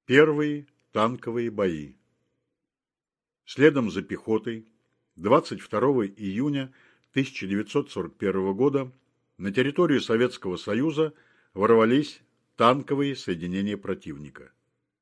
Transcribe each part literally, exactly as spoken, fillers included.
Первые танковые бои. Следом за пехотой двадцать второго июня тысяча девятьсот сорок первого года на территорию Советского Союза ворвались танковые соединения противника.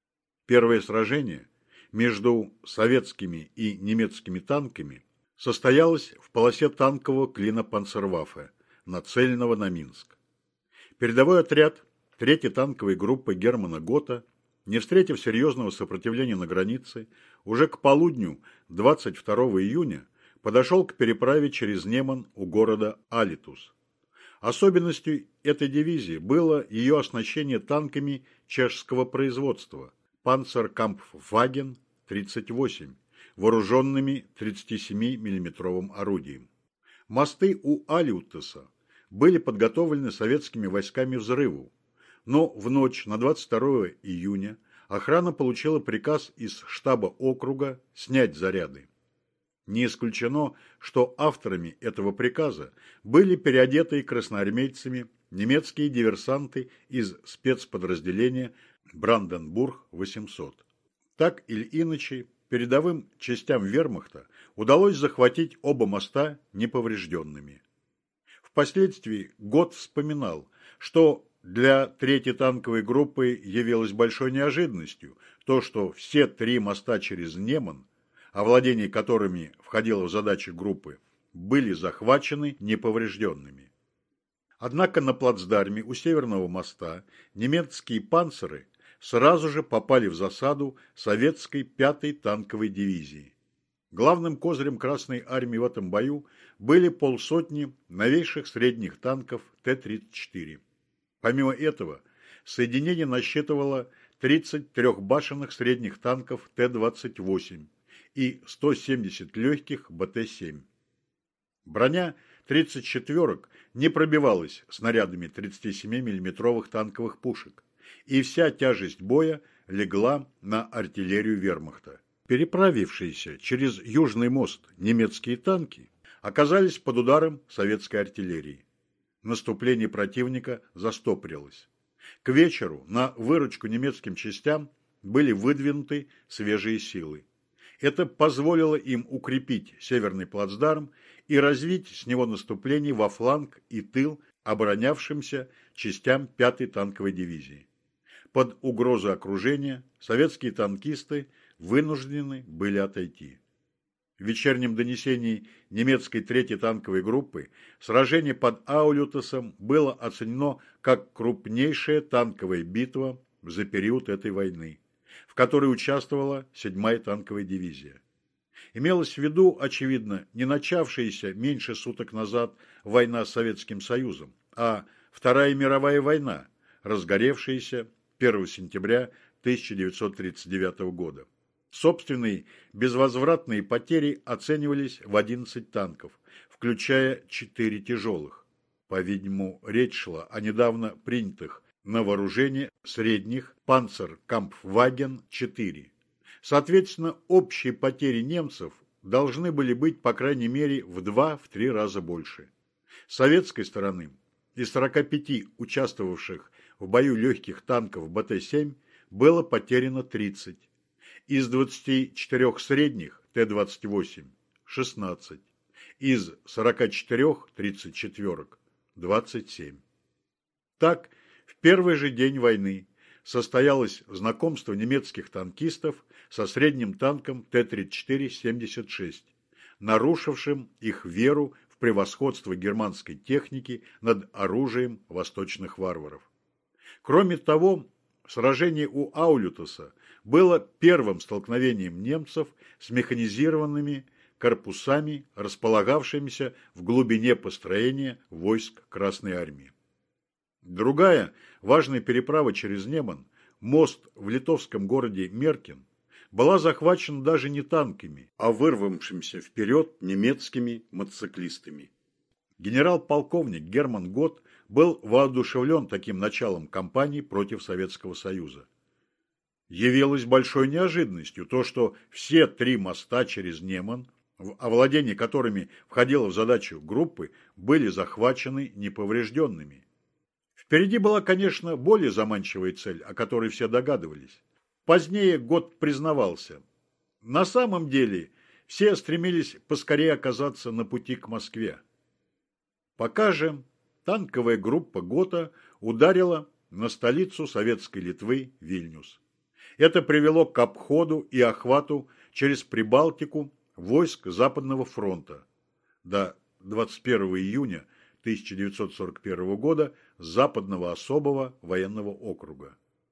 Первое сражение между советскими и немецкими танками состоялось в полосе танкового клина Панцерваффе, нацеленного на Минск. Передовой отряд третьей танковой группы Германа Гота, не встретив серьезного сопротивления на границе, уже к полудню двадцать второго июня подошел к переправе через Неман у города Алитус. Особенностью этой дивизии было ее оснащение танками чешского производства Панцеркампфваген тридцать восемь, вооруженными тридцатисемимиллиметровым орудием. Мосты у Алитуса были подготовлены советскими войсками к взрыву, но в ночь на двадцать второе июня охрана получила приказ из штаба округа снять заряды. Не исключено, что авторами этого приказа были переодетые красноармейцами немецкие диверсанты из спецподразделения Бранденбург восемьсот. Так или иначе, передовым частям вермахта удалось захватить оба моста неповрежденными. Впоследствии Гот вспоминал, что для третьей танковой группы явилось большой неожиданностью то, что все три моста через Неман, овладение которыми входило в задачи группы, были захвачены неповрежденными. Однако на плацдарме у Северного моста немецкие панциры сразу же попали в засаду советской пятой танковой дивизии. Главным козырем Красной армии в этом бою были полсотни новейших средних танков Т тридцать четыре. Помимо этого, соединение насчитывало тридцать трехбашенных средних танков Т двадцать восемь и сто семьдесят легких Б Т семь. Броня тридцать четверок не пробивалась снарядами тридцатисемимиллиметровых танковых пушек, и вся тяжесть боя легла на артиллерию вермахта. Переправившиеся через Южный мост немецкие танки оказались под ударом советской артиллерии. Наступление противника застопорилось. К вечеру на выручку немецким частям были выдвинуты свежие силы. Это позволило им укрепить северный плацдарм и развить с него наступление во фланг и тыл оборонявшимся частям пятой танковой дивизии. Под угрозой окружения советские танкисты вынуждены были отойти. В вечернем донесении немецкой третьей танковой группы сражение под Аулютасом было оценено как крупнейшая танковая битва за период этой войны, в которой участвовала седьмая танковая дивизия. Имелось в виду, очевидно, не начавшаяся меньше суток назад война с Советским Союзом, а Вторая мировая война, разгоревшаяся первого сентября тысяча девятьсот тридцать девятого года. Собственные безвозвратные потери оценивались в одиннадцать танков, включая четыре тяжелых. По-видимому, речь шла о недавно принятых на вооружение средних Панцеркампфваген четыре. Соответственно, общие потери немцев должны были быть, по крайней мере, в два-три раза больше. С советской стороны из сорока пяти участвовавших в бою легких танков Б Т семь было потеряно тридцать. Из двадцати четырёх средних Т двадцать восемь – шестнадцать, из сорока четырёх тридцать четверок – двадцать семь. Так, в первый же день войны состоялось знакомство немецких танкистов со средним танком Т тридцать четыре семьдесят шесть, нарушившим их веру в превосходство германской техники над оружием восточных варваров. Кроме того, сражение у Аулютаса было первым столкновением немцев с механизированными корпусами, располагавшимися в глубине построения войск Красной армии. Другая важная переправа через Неман, мост в литовском городе Меркин, была захвачена даже не танками, а вырвавшимися вперед немецкими мотоциклистами. Генерал-полковник Герман Гот был воодушевлен таким началом кампании против Советского Союза. Явилось большой неожиданностью то, что все три моста через Неман, в овладение которыми входило в задачу группы, были захвачены неповрежденными. Впереди была, конечно, более заманчивая цель, о которой все догадывались. Позднее Гот признавался: на самом деле все стремились поскорее оказаться на пути к Москве. Пока же танковая группа Гота ударила на столицу Советской Литвы Вильнюс. Это привело к обходу и охвату через Прибалтику войск Западного фронта до двадцать первого июня тысяча девятьсот сорок первого года Западного особого военного округа.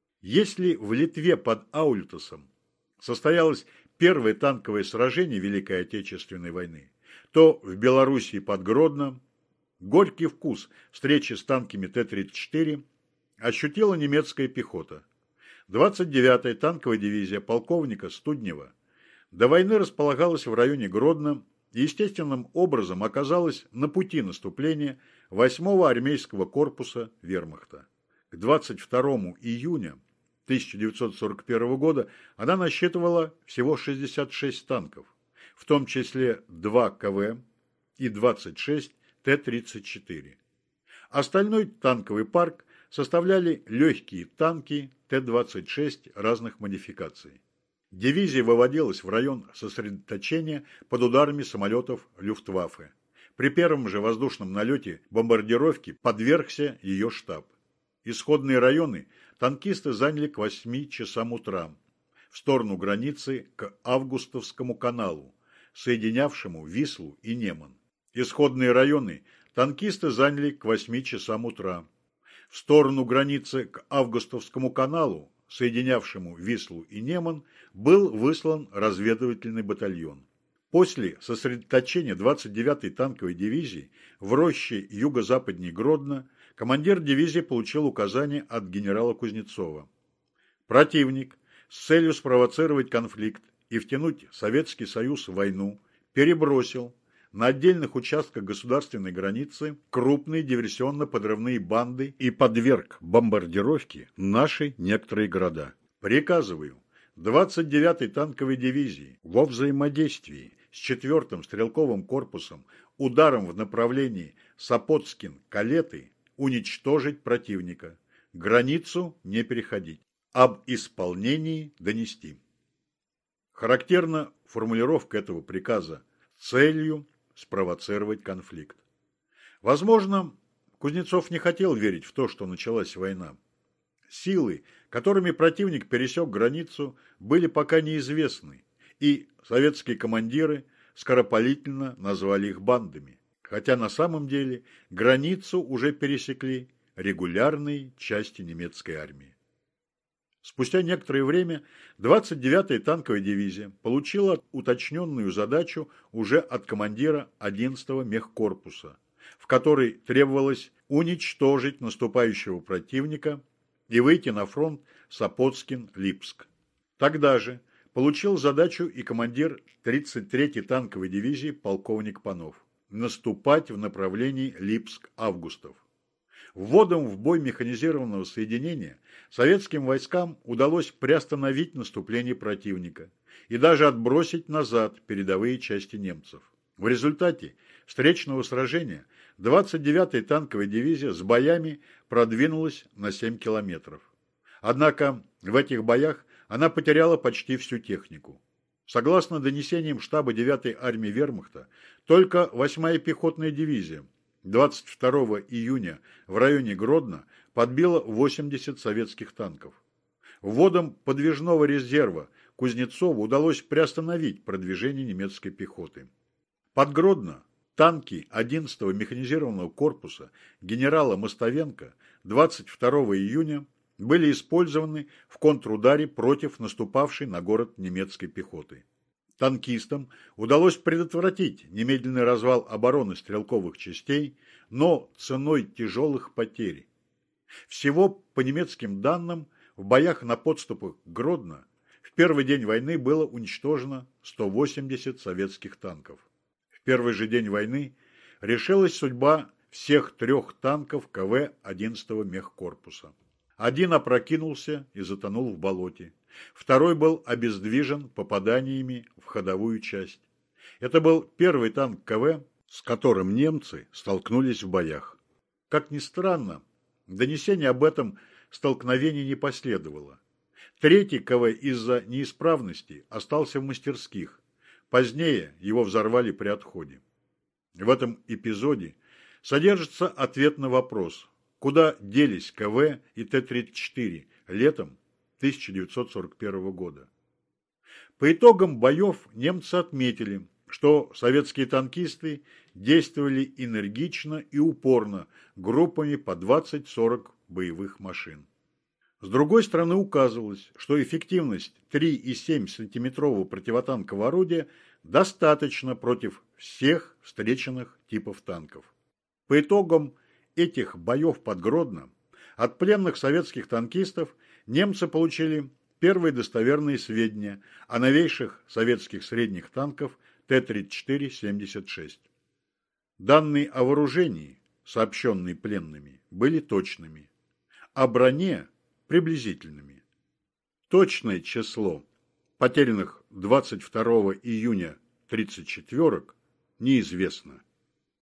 Если в Литве под Аультасом состоялось первое танковое сражение Великой Отечественной войны, то в Белоруссии под Гродно горький вкус встречи с танками Т тридцать четыре ощутила немецкая пехота. двадцать девятая танковая дивизия полковника Студнева до войны располагалась в районе Гродно и естественным образом оказалась на пути наступления восьмого армейского корпуса вермахта. К двадцать второму июня тысяча девятьсот сорок первого года она насчитывала всего шестьдесят шесть танков, в том числе два К В и двадцать шесть Т тридцать четыре. Остальной танковый парк составляли легкие танки Т двадцать шесть разных модификаций. Дивизия выводилась в район сосредоточения под ударами самолетов Люфтваффе. При первом же воздушном налете бомбардировки подвергся ее штаб. Исходные районы танкисты заняли к восьми часам утра в сторону границы к Августовскому каналу, соединявшему Вислу и Неман. Исходные районы танкисты заняли к восьми часам утра в сторону границы к Августовскому каналу, соединявшему Вислу и Неман, был выслан разведывательный батальон. После сосредоточения двадцать девятой танковой дивизии в роще юго-западней Гродно командир дивизии получил указание от генерала Кузнецова. Противник с целью спровоцировать конфликт и втянуть Советский Союз в войну перебросил на отдельных участках государственной границы крупные диверсионно-подрывные банды и подверг бомбардировке наши некоторые города. Приказываю двадцать девятой танковой дивизии во взаимодействии с четвёртым стрелковым корпусом ударом в направлении Сапотскин-Калеты уничтожить противника, границу не переходить, об исполнении донести. Характерна формулировка этого приказа целью спровоцировать конфликт. Возможно, Кузнецов не хотел верить в то, что началась война. Силы, которыми противник пересек границу, были пока неизвестны, и советские командиры скоропалительно назвали их бандами, хотя на самом деле границу уже пересекли регулярные части немецкой армии. Спустя некоторое время двадцать девятая танковая дивизия получила уточненную задачу уже от командира одиннадцатого мехкорпуса, в которой требовалось уничтожить наступающего противника и выйти на фронт Сапотскин-Липск. Тогда же получил задачу и командир тридцать третьей танковой дивизии полковник Панов – наступать в направлении Липск-Августов. Вводом в бой механизированного соединения советским войскам удалось приостановить наступление противника и даже отбросить назад передовые части немцев. В результате встречного сражения двадцать девятая танковая дивизия с боями продвинулась на семь километров. Однако в этих боях она потеряла почти всю технику. Согласно донесениям штаба девятой армии вермахта, только восьмая пехотная дивизия двадцать второго июня в районе Гродно подбила восемьдесят советских танков. Вводом подвижного резерва Кузнецову удалось приостановить продвижение немецкой пехоты. Под Гродно танки одиннадцатого механизированного корпуса генерала Мостовенко двадцать второго июня были использованы в контрударе против наступавшей на город немецкой пехоты. Танкистам удалось предотвратить немедленный развал обороны стрелковых частей, но ценой тяжелых потерь. Всего, по немецким данным, в боях на подступах к Гродно в первый день войны было уничтожено сто восемьдесят советских танков. В первый же день войны решилась судьба всех трех танков К В одиннадцатого мехкорпуса. Один опрокинулся и затонул в болоте. Второй был обездвижен попаданиями в ходовую часть. Это был первый танк К В, с которым немцы столкнулись в боях. Как ни странно, донесения об этом столкновении не последовало. Третий КВ из-за неисправности остался в мастерских. Позднее его взорвали при отходе. В этом эпизоде содержится ответ на вопрос, куда делись КВ и Т тридцать четыре летом тысяча девятьсот сорок первого года. По итогам боев немцы отметили, что советские танкисты действовали энергично и упорно группами по двадцать-сорок боевых машин. С другой стороны, указывалось, что эффективность три и семь сантиметрового противотанкового орудия достаточно против всех встреченных типов танков. По итогам этих боев под Гродно от пленных советских танкистов немцы получили первые достоверные сведения о новейших советских средних танках Т тридцать четыре семьдесят шесть. Данные о вооружении, сообщенные пленными, были точными, о броне – приблизительными. Точное число потерянных двадцать второго июня тридцать четверок неизвестно.